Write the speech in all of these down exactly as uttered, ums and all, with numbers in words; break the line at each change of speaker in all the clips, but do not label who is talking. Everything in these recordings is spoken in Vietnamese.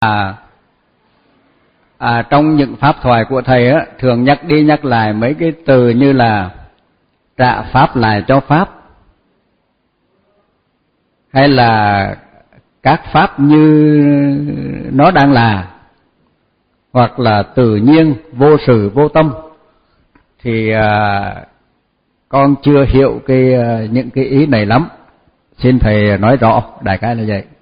À, à, trong những pháp thoại của thầy á, thường nhắc đi nhắc lại mấy cái từ như là trả pháp lại cho pháp, hay là các pháp như nó đang là, hoặc là tự nhiên, vô sự, vô tâm. Thì à, con chưa hiểu cái những cái ý này lắm, xin thầy nói rõ đại khái là vậy.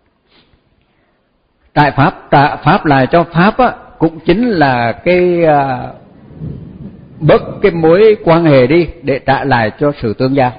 Trả pháp trả pháp lại cho pháp á, cũng chính là cái à, bớt cái mối quan hệ đi để trả lại cho sự tương giao.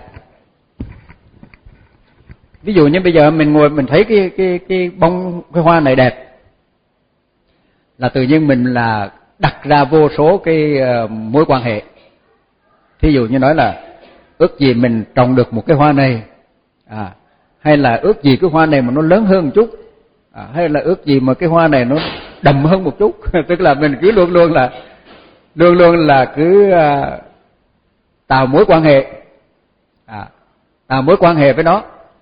Ví dụ như bây giờ mình ngồi mình thấy cái cái cái bông cái hoa này đẹp, là tự nhiên mình là đặt ra vô số cái uh, mối quan hệ. Thí dụ như nói là ước gì mình trồng được một cái hoa này, à, hay là ước gì cái hoa này mà nó lớn hơn một chút, à, hay là ước gì mà cái hoa này nó đậm hơn một chút. Tức là mình cứ luôn luôn là luôn luôn là cứ uh, tạo mối quan hệ, à, tạo mối quan hệ với nó.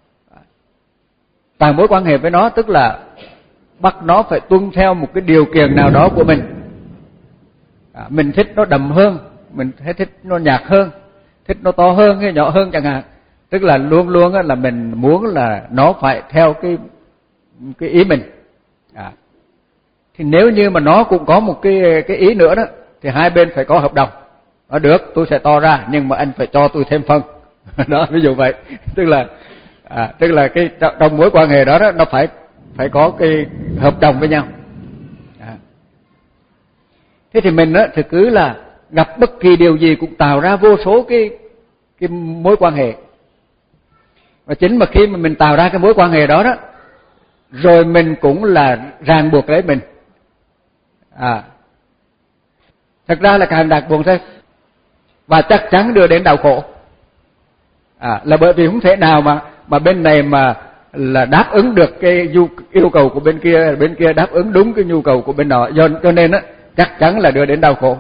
Tạo mối quan hệ với nó tức là bắt nó phải tuân theo một cái điều kiện nào đó của mình. À, mình thích nó đậm hơn, mình thích nó nhạt hơn, thích nó to hơn hay nhỏ hơn chẳng hạn. Tức là luôn luôn là mình muốn là nó phải theo cái cái ý mình. À, thì nếu như mà nó cũng có một cái cái ý nữa đó, thì hai bên phải có hợp đồng. Nó được, tôi sẽ to ra, nhưng mà anh phải cho tôi thêm phân. Đó, ví dụ vậy. Tức là à, tức là cái trong mối quan hệ đó, đó nó phải phải có cái hợp đồng với nhau. À. Thế thì mình á thì cứ là gặp bất kỳ điều gì cũng tạo ra vô số cái cái mối quan hệ. Và chính mà khi mà mình tạo ra cái mối quan hệ đó đó, rồi mình cũng là ràng buộc lấy mình. À. Thật ra là càng ràng buộc thôi, và chắc chắn đưa đến đau khổ. À, là bởi vì không thể nào mà mà bên này mà là đáp ứng được cái yêu cầu của bên kia, bên kia đáp ứng đúng cái nhu cầu của bên đó, do cho nên á chắc chắn là đưa đến đau khổ.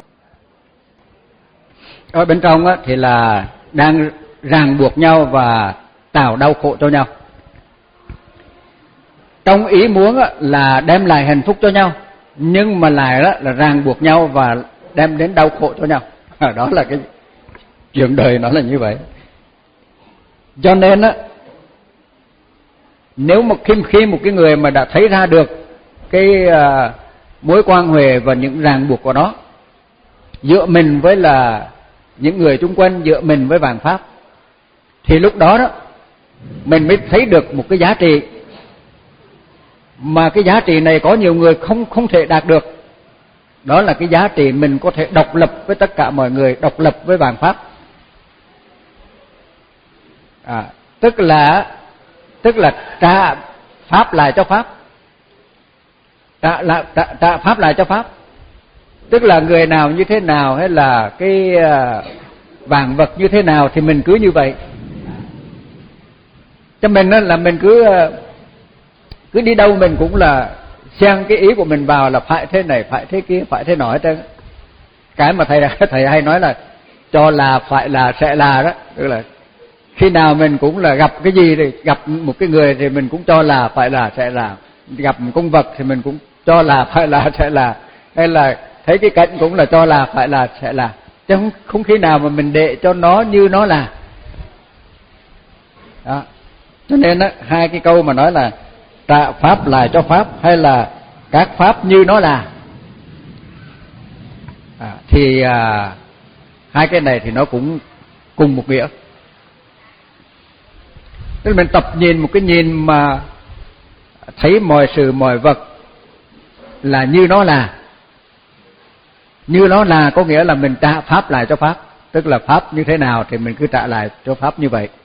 Ở bên trong á thì là đang ràng buộc nhau và tạo đau khổ cho nhau. Trong ý muốn á là đem lại hạnh phúc cho nhau, nhưng mà lại đó là ràng buộc nhau và đem đến đau khổ cho nhau. À, đó là cái chuyện đời nó là như vậy. Cho nên á, nếu mà khi, khi một cái người mà đã thấy ra được cái uh, mối quan hệ và những ràng buộc của nó giữa mình với là những người chung quanh, giữa mình với vạn pháp, thì lúc đó đó mình mới thấy được một cái giá trị mà cái giá trị này có nhiều người không không thể đạt được. Đó là cái giá trị mình có thể độc lập với tất cả mọi người, độc lập với vạn pháp. À, tức là tức là trả pháp lại cho pháp, trả, là, trả, trả pháp lại cho pháp. Tức là người nào như thế nào, hay là cái uh, vạn vật như thế nào thì mình cứ như vậy. Cho mình đó là mình cứ uh, cứ đi đâu mình cũng là xen cái ý của mình vào, là phải thế này, phải thế kia, phải thế nọ hết trơn. Cái mà thầy thầy hay nói là cho là, phải là, sẽ là đó. Tức là khi nào mình cũng là gặp cái gì thì gặp một cái người thì mình cũng cho là, phải là, sẽ là. Gặp một con vật thì mình cũng cho là, phải là, sẽ là. Hay là thấy cái cảnh cũng là cho là, phải là, sẽ là. Chứ không, không khi nào mà mình để cho nó như nó là. Đó. Cho nên đó, hai cái câu mà nói là trả pháp lại cho pháp, hay là các pháp như nó là, à, thì à, hai cái này thì nó cũng cùng một nghĩa. Tức là mình tập nhìn một cái nhìn mà thấy mọi sự mọi vật là như nó là. Như nó là có nghĩa là mình trả pháp lại cho pháp. Tức là pháp như thế nào thì mình cứ trả lại cho pháp như vậy.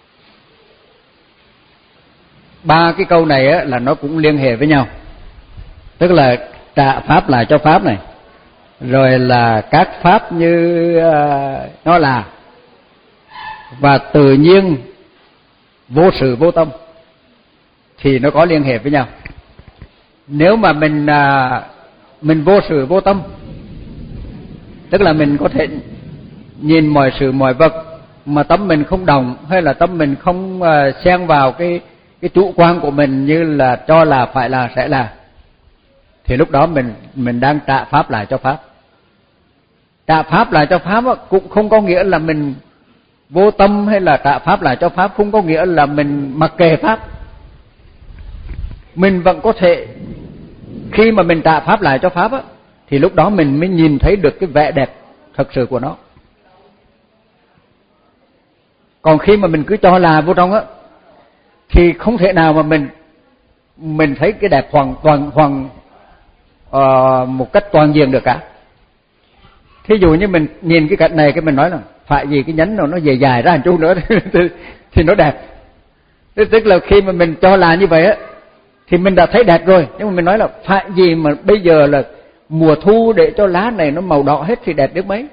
Ba cái câu này á, là nó cũng liên hệ với nhau. Tức là trả pháp lại cho pháp này, rồi là các pháp như uh, nó là, và tự nhiên vô sự vô tâm, thì nó có liên hệ với nhau. Nếu mà mình uh, mình vô sự vô tâm, tức là mình có thể nhìn mọi sự mọi vật mà tâm mình không động, hay là tâm mình không uh, xen vào cái cái chủ quan của mình, như là cho là, phải là, sẽ là, thì lúc đó mình mình đang trả pháp lại cho pháp. Trả pháp lại cho pháp cũng không có nghĩa là mình vô tâm, hay là trả pháp lại cho pháp không có nghĩa là mình mặc kệ pháp. Mình vẫn có thể, khi mà mình trả pháp lại cho pháp á, thì lúc đó mình mới nhìn thấy được cái vẻ đẹp thật sự của nó. Còn khi mà mình cứ cho là vô trong á, thì không thể nào mà mình mình thấy cái đẹp hoàn toàn hoàn uh, một cách toàn diện được cả. Thí dụ như mình nhìn cái cảnh này, cái mình nói là phải gì cái nhánh nó nó dài dài ra một chút nữa thì, thì nó đẹp. Tức là khi mà mình cho là như vậy á, thì mình đã thấy đẹp rồi. Nhưng mà mình nói là phải gì mà bây giờ là mùa thu để cho lá này nó màu đỏ hết thì đẹp đến mấy.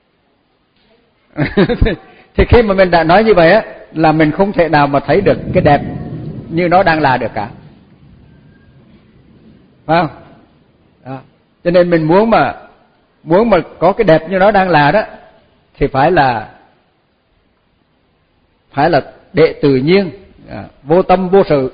Thì khi mà mình đã nói như vậy á, là mình không thể nào mà thấy được cái đẹp như nó đang là được cả, phải không? Đó. Cho nên mình muốn mà muốn mà có cái đẹp như nó đang là đó, thì phải là phải là đệ tự nhiên, à, vô tâm vô sự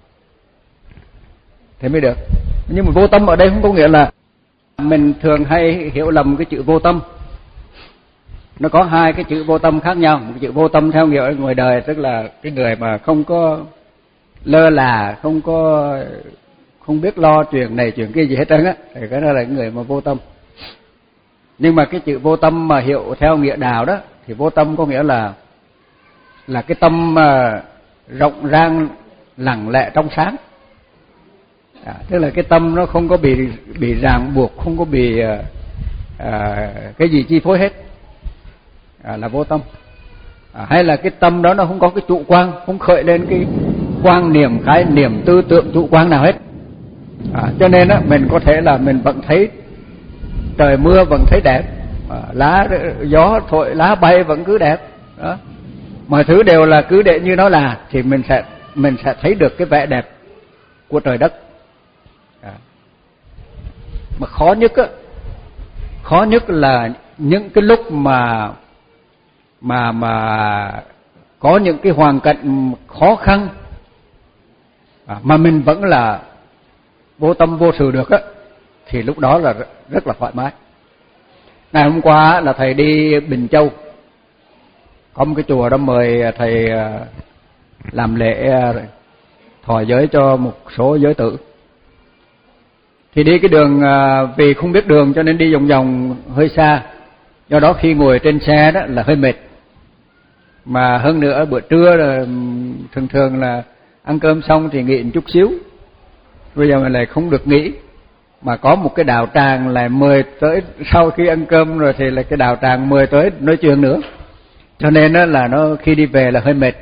thì mới được. Nhưng mà vô tâm ở đây không có nghĩa là, mình thường hay hiểu lầm cái chữ vô tâm. Nó có hai cái chữ vô tâm khác nhau. Một chữ vô tâm theo nghĩa ngoài đời, tức là cái người mà không có lơ là, không có không biết lo chuyện này chuyện kia gì hết trơn á, thì cái đó là người mà vô tâm. Nhưng mà cái chữ vô tâm mà hiểu theo nghĩa đạo đó, thì vô tâm có nghĩa là là cái tâm mà rộng rang, lặng lẽ, trong sáng. À, tức là cái tâm nó không có bị bị ràng buộc, không có bị à, cái gì chi phối hết, à, là vô tâm. À, hay là cái tâm đó nó không có cái chủ quan, không khởi lên cái quan niệm, khái niệm, tư tưởng chủ quan nào hết. À, cho nên á, mình có thể là mình vẫn thấy trời mưa vẫn thấy đẹp, à, lá gió thổi lá bay vẫn cứ đẹp. Đó, mọi thứ đều là cứ để như nó là, thì mình sẽ mình sẽ thấy được cái vẻ đẹp của trời đất. À. Mà khó nhất á, khó nhất là những cái lúc mà mà mà có những cái hoàn cảnh khó khăn, à, mà mình vẫn là vô tâm vô sự được á, thì lúc đó là rất là thoải mái. Ngày hôm qua là thầy đi Bình Châu, có một cái chùa đó mời thầy làm lễ thọ giới cho một số giới tử. Thì đi cái đường, vì không biết đường cho nên đi vòng vòng hơi xa, do đó khi ngồi trên xe đó là hơi mệt. Mà hơn nữa bữa trưa là thường thường là ăn cơm xong thì nghỉ một chút xíu, bây giờ mình lại không được nghỉ, mà có một cái đạo tràng lại mời tới sau khi ăn cơm rồi, thì là cái đạo tràng mời tới nói chuyện nữa, cho nên đó là nó khi đi về là hơi mệt.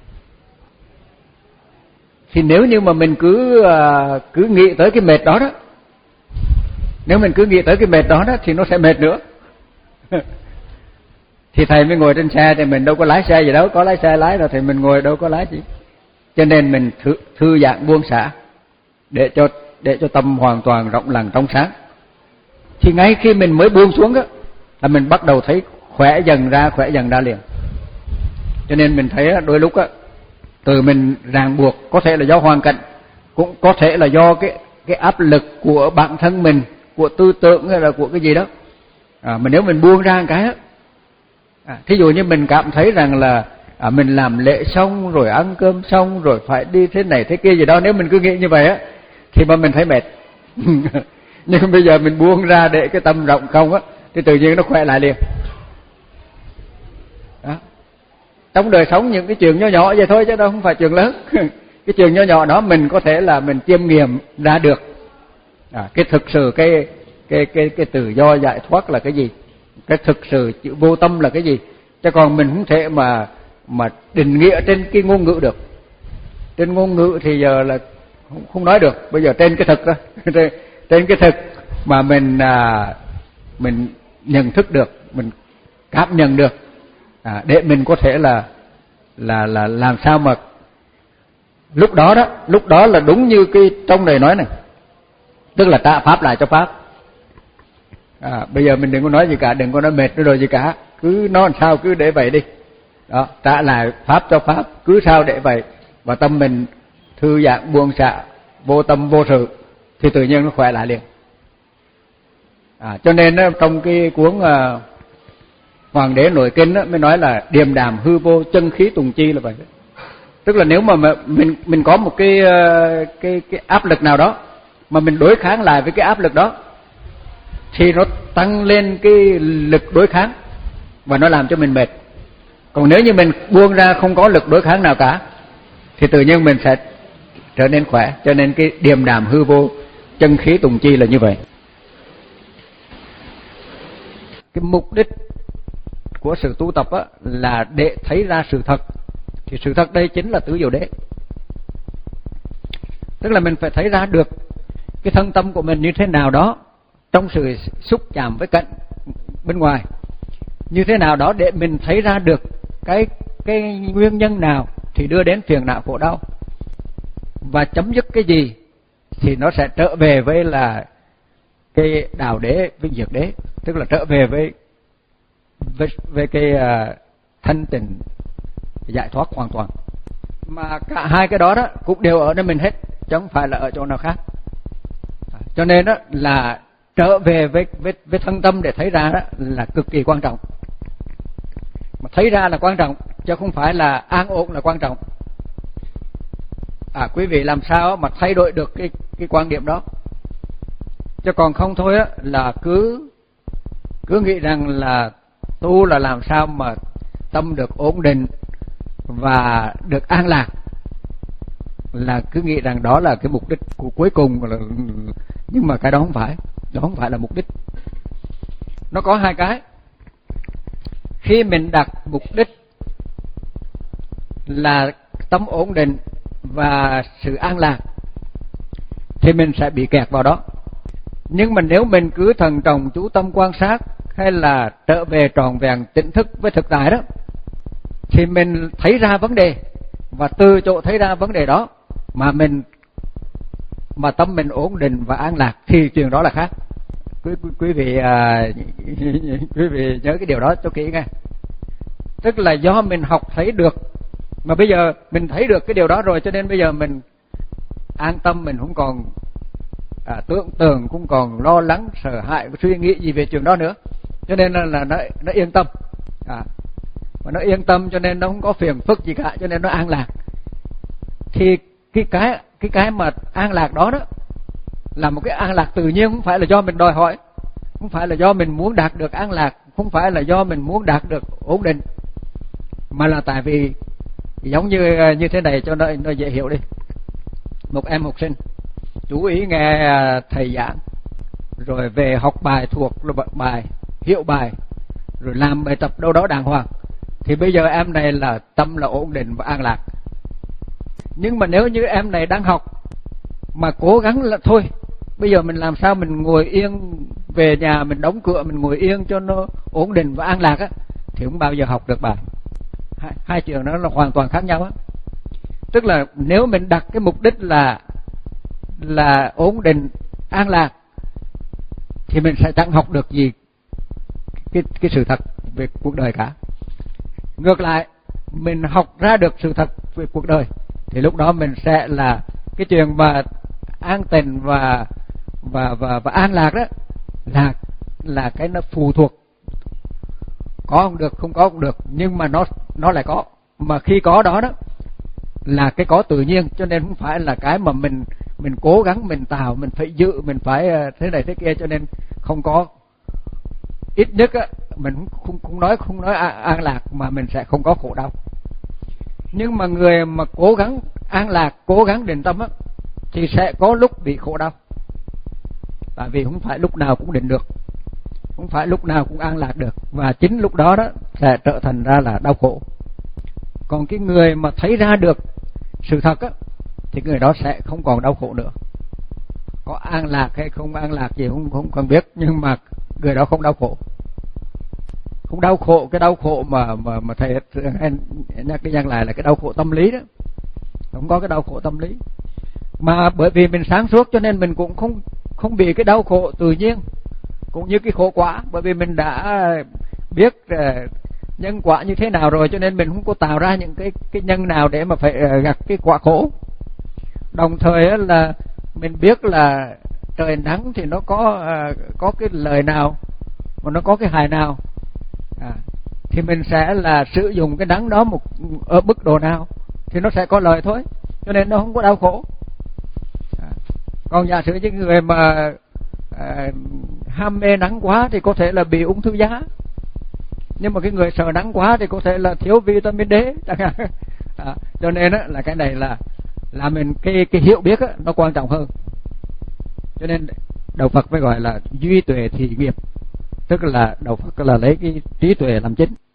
Thì nếu như mà mình cứ cứ nghĩ tới cái mệt đó đó, nếu mình cứ nghĩ tới cái mệt đó đó thì nó sẽ mệt nữa. Thì thầy mới ngồi trên xe, thì mình đâu có lái xe gì đâu, có lái xe lái rồi thì mình ngồi đâu có lái gì. Cho nên mình thư, thư giãn buông xả để cho để cho tâm hoàn toàn rộng lặng trong sáng. Thì ngay khi mình mới buông xuống đó là mình bắt đầu thấy khỏe dần ra, khỏe dần ra liền. Cho nên mình thấy đôi lúc á, từ mình ràng buộc, có thể là do hoàn cảnh, cũng có thể là do cái cái áp lực của bản thân mình, của tư tưởng hay là của cái gì đó. À, mà nếu mình buông ra một cái á, à, thí dụ như mình cảm thấy rằng là à, mình làm lễ xong rồi, ăn cơm xong rồi phải đi thế này thế kia gì đó, nếu mình cứ nghĩ như vậy á thì mà mình thấy mệt. Nhưng bây giờ mình buông ra để cái tâm rộng không á, thì tự nhiên nó khỏe lại liền. Đó. Trong đời sống những cái chuyện nhỏ nhỏ vậy thôi chứ đâu không phải chuyện lớn. Cái chuyện nhỏ nhỏ đó mình có thể là mình chiêm nghiệm ra được. À, cái thực sự cái cái cái cái tự do giải thoát là cái gì? Cái thực sự chữ vô tâm là cái gì? Chứ còn mình không thể mà mà định nghĩa trên cái ngôn ngữ được. Trên ngôn ngữ thì giờ là không, không nói được. Bây giờ trên cái thực đó, trên, trên cái thực mà mình à, mình nhận thức được, mình cảm nhận được, à, để mình có thể là là là làm sao mà lúc đó đó, lúc đó là đúng như cái trong này nói này, tức là trả pháp lại cho pháp. À, bây giờ mình đừng có nói gì cả, đừng có nói mệt nữa rồi gì cả, cứ nói sao cứ để vậy đi. Đó, trả lại pháp cho pháp, cứ sao để vậy, và tâm mình thư giãn buông xả, vô tâm vô sự, thì tự nhiên nó khỏe lại liền. À, cho nên trong cái cuốn uh, Hoàng đế nội kinh đó, mới nói là điềm đạm hư vô chân khí tùng chi là vậy. Tức là nếu mà mình mình có một cái cái cái áp lực nào đó mà mình đối kháng lại với cái áp lực đó thì nó tăng lên cái lực đối kháng và nó làm cho mình mệt. Còn nếu như mình buông ra không có lực đối kháng nào cả thì tự nhiên mình sẽ trở nên khỏe. Cho nên cái điềm đạm hư vô chân khí tùng chi là như vậy. Cái mục đích của sự tu tập á, là để thấy ra sự thật. Thì sự thật đây chính là tứ diệu đế. Tức là mình phải thấy ra được cái thân tâm của mình như thế nào đó trong sự xúc chạm với cận bên ngoài, như thế nào đó để mình thấy ra được cái cái nguyên nhân nào thì đưa đến phiền não khổ đau, và chấm dứt cái gì thì nó sẽ trở về với là cái đạo đế với diệt đế, tức là trở về với với, với cái uh, thanh tịnh giải thoát hoàn toàn. Mà cả hai cái đó đó cũng đều ở nơi mình hết, chứ không phải là ở chỗ nào khác. Cho nên đó là trở về với với với thân tâm để thấy ra đó là cực kỳ quan trọng. Mà thấy ra là quan trọng chứ không phải là an ổn là quan trọng. À, quý vị làm sao mà thay đổi được cái cái quan điểm đó. Chứ còn không thôi á là cứ cứ nghĩ rằng là tu là làm sao mà tâm được ổn định và được an lạc, là cứ nghĩ rằng đó là cái mục đích của cuối cùng là, nhưng mà cái đó không phải, đó không phải là mục đích. Nó có hai cái. Khi mình đặt mục đích là tâm ổn định và sự an lạc thì mình sẽ bị kẹt vào đó. Nhưng mà nếu mình cứ thần trọng chú tâm quan sát hay là trở về tròn vẹn tỉnh thức với thực tại đó, thì mình thấy ra vấn đề, và từ chỗ thấy ra vấn đề đó mà mình mà tâm mình ổn định và an lạc thì chuyện đó là khác. Quý, quý, quý vị à, quý vị nhớ cái điều đó cho kỹ nghe. Tức là do mình học thấy được, mà bây giờ mình thấy được cái điều đó rồi, cho nên bây giờ mình an tâm, mình không còn à, tưởng tượng, cũng còn lo lắng, sợ hãi, suy nghĩ gì về chuyện đó nữa. Cho nên là, là nó, nó yên tâm. À, mà nó yên tâm cho nên nó không có phiền phức gì cả, cho nên nó an lạc. Thì cái cái cái cái mà an lạc đó đó là một cái an lạc tự nhiên, không phải là do mình đòi hỏi, không phải là do mình muốn đạt được an lạc, không phải là do mình muốn đạt được ổn định, mà là tại vì giống như như thế này cho nó nó dễ hiểu đi. Một em học sinh chú ý nghe thầy giảng, rồi về học bài thuộc bài, hiểu bài, rồi làm bài tập đâu đó đàng hoàng, thì bây giờ em này là tâm là ổn định và an lạc. Nhưng mà nếu như em này đang học mà cố gắng là thôi, bây giờ mình làm sao mình ngồi yên, về nhà mình đóng cửa, mình ngồi yên cho nó ổn định và an lạc á, thì không bao giờ học được bài. Hai, hai chuyện đó là hoàn toàn khác nhau á. Tức là nếu mình đặt cái mục đích là là ổn định, an lạc, thì mình sẽ chẳng học được gì cái cái sự thật về cuộc đời cả. Ngược lại, mình học ra được sự thật về cuộc đời thì lúc đó mình sẽ là cái chuyện mà an tịnh và và và và an lạc đó là là cái nó phụ thuộc, có không được, không có không được, nhưng mà nó nó lại có. Mà khi có đó đó là cái có tự nhiên, cho nên không phải là cái mà mình mình cố gắng mình tạo, mình phải giữ, mình phải thế này thế kia, cho nên không có. Ít nhất á, mình không không nói không nói an lạc mà mình sẽ không có khổ đau. Nhưng mà người mà cố gắng an lạc, cố gắng định tâm á, thì sẽ có lúc bị khổ đau. Tại vì không phải lúc nào cũng định được, không phải lúc nào cũng an lạc được, và chính lúc đó đó sẽ trở thành ra là đau khổ. Còn cái người mà thấy ra được sự thật á, thì người đó sẽ không còn đau khổ nữa. Có an lạc hay không an lạc gì không không cần biết, nhưng mà người đó không đau khổ. Không đau khổ, cái đau khổ mà mà mà thầy nhắc cái nhắc lại là cái đau khổ tâm lý đó. Không có cái đau khổ tâm lý. Mà bởi vì mình sáng suốt cho nên mình cũng không không bị cái đau khổ tự nhiên, cũng như cái khổ quả, bởi vì mình đã biết uh, nhân quả như thế nào rồi, cho nên mình không có tạo ra những cái cái nhân nào để mà phải uh, gặp cái quả khổ. Đồng thời là mình biết là trời nắng thì nó có à, có cái lợi nào, mà nó có cái hại nào, à, thì mình sẽ là sử dụng cái nắng đó một ở mức độ nào thì nó sẽ có lợi thôi, cho nên nó không có đau khổ. À, còn giả sử những người mà à, ham mê nắng quá thì có thể là bị ung thư da, nhưng mà cái người sợ nắng quá thì có thể là thiếu vitamin D chẳng hạn. À, cho nên á, là cái này là là mình cái cái hiểu biết á, nó quan trọng hơn. Cho nên đạo Phật mới gọi là duy tuệ thị nghiệp, tức là đạo Phật là lấy cái trí tuệ làm chính.